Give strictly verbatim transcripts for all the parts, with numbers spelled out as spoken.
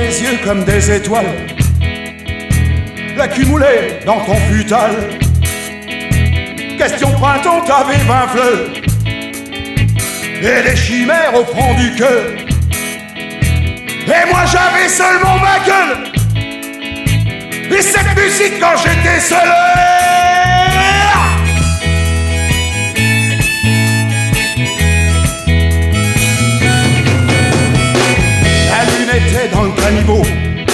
les yeux comme des étoiles, l'accumuler dans ton futal. Question printemps, t'avais vingt fleurs et des chimères au fond du cœur. Et moi j'avais seulement ma gueule et cette musique quand j'étais seul. La lune était dans le caniveau,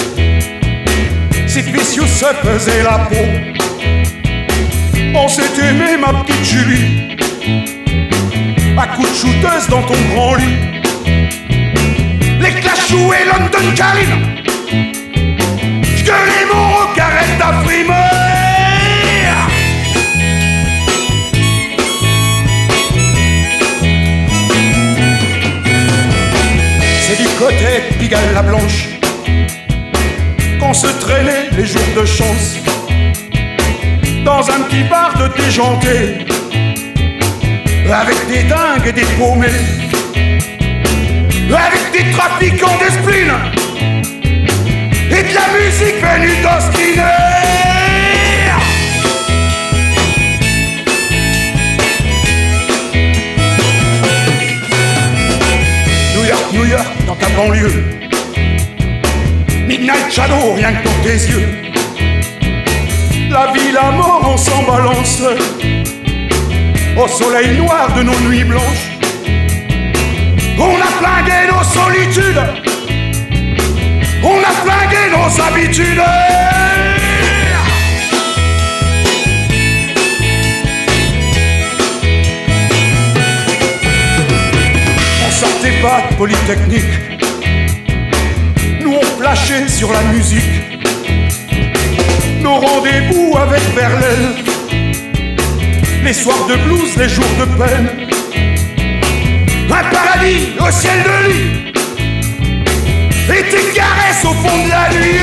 Sid Vicious se faisait la peau. On s'est aimé ma petite Julie, à coups de shooteuse dans ton grand lit. Les Clashous et London Calling, j'gueulais mon rock, arrête ta frimerie. C'est du côté de Pigalle-la-Blanche qu'on se traînait les jours de chance, dans un petit bar de déjanté, avec des dingues et des paumés, avec des trafiquants de spleen et de la musique venue d'Austin. New York, New York, dans ta banlieue, Midnight Shadow, rien que dans tes yeux. La vie, la mort, on s'en balance au soleil noir de nos nuits blanches. On a flingué nos solitudes, on a flingué nos habitudes. On sortait pas de Polytechnique, nous on flashait sur la musique. Nos rendez-vous avec Verlaine, les soirs de blues, les jours de peine. Un paradis au ciel de lit et tes caresses au fond de la nuit.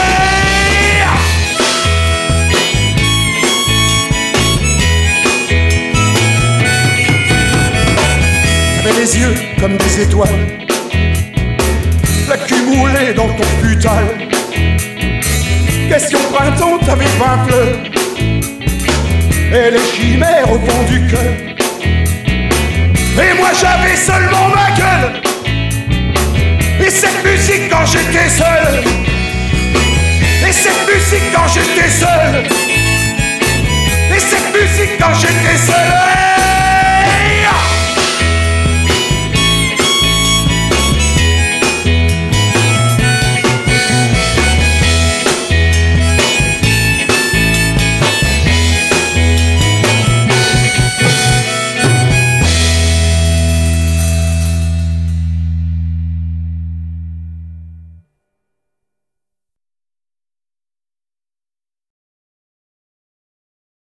T'avais les yeux comme des étoiles, l'accumulé dans ton futal. Question printemps, t'avais vingt fleurs et les chimères au fond du cœur. Et moi j'avais seulement ma gueule et cette musique quand j'étais seul. Et cette musique quand j'étais seul. Et cette musique quand j'étais seul.